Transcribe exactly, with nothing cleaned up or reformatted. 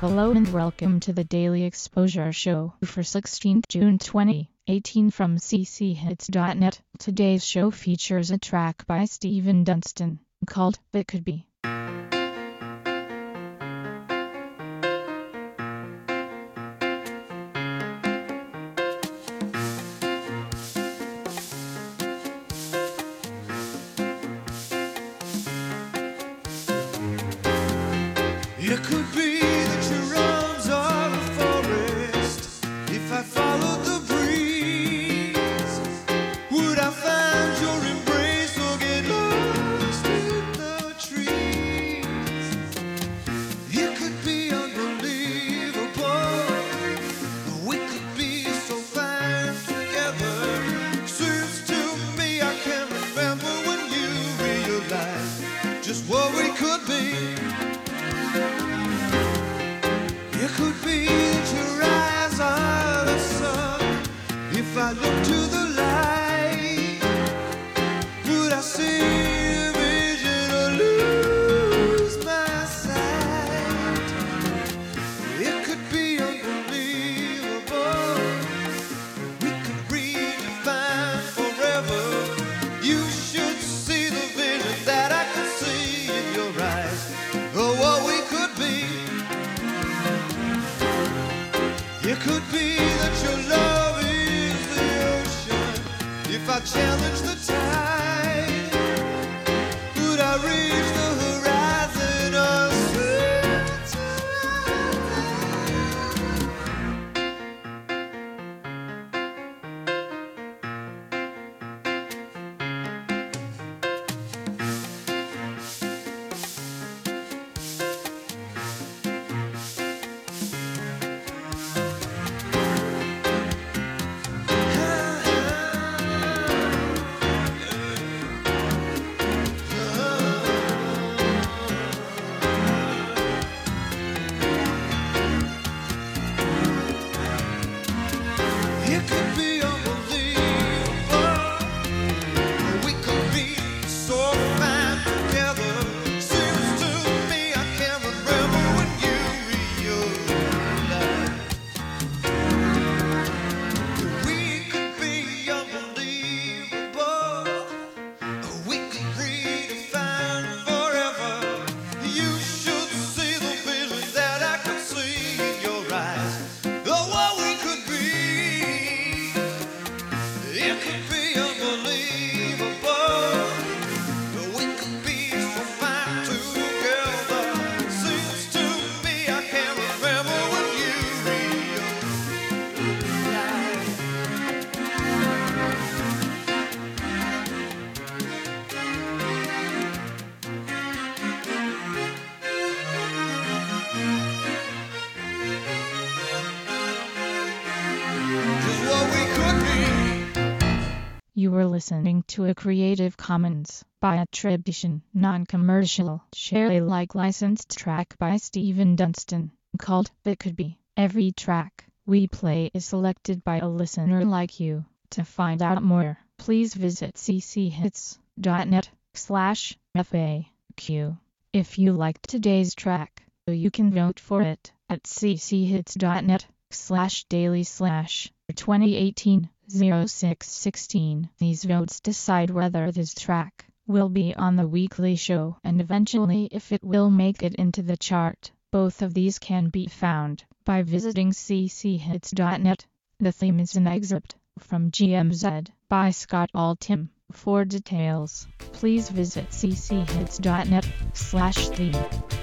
Hello and welcome to the Daily Exposure Show for sixteenth June twenty eighteen from c c hits dot net. Today's show features a track by Stephen Dunstan called It Could Be. It could be that your arms are the forest. If I followed the breeze, would I find your embrace or get lost in the trees? It could be unbelievable. We could be so fine together. Seems to me I can remember when you realized just what we could be. It could be that your eyes are the sun. If I look to the light, would I see a vision or lose my sight? It could be unbelievable. We could redefine forever. You should see the vision that I can see in your eyes. Oh, what we could be. It could be that your love is the ocean. If I challenge the tide, would I reach the horizon or swim to It could be unbelievable. We could be so fine together. Seems to me I can't remember when you realized we could be unbelievable. We could redefine forever. You should see the vision that I can see in your eyes. Oh, what we could be. It could be unbelievable. We could be so fine together. Seems to me I can't remember when you realized. Just what we could be. You were listening to a Creative Commons by attribution, non-commercial, share Alike licensed track by Stephen Dunstan called It Could Be. Every track we play is selected by a listener like you. To find out more, please visit c c hits dot net slash F A Q. If you liked today's track, you can vote for it at c c hits dot net slash daily slash twenty eighteen oh six sixteen. These votes decide whether this track will be on the weekly show and eventually if it will make it into the chart. Both of these can be found by visiting c c hits dot net. The theme is an excerpt from G M Z by Scott Altham. For details, please visit c c hits dot net slash theme.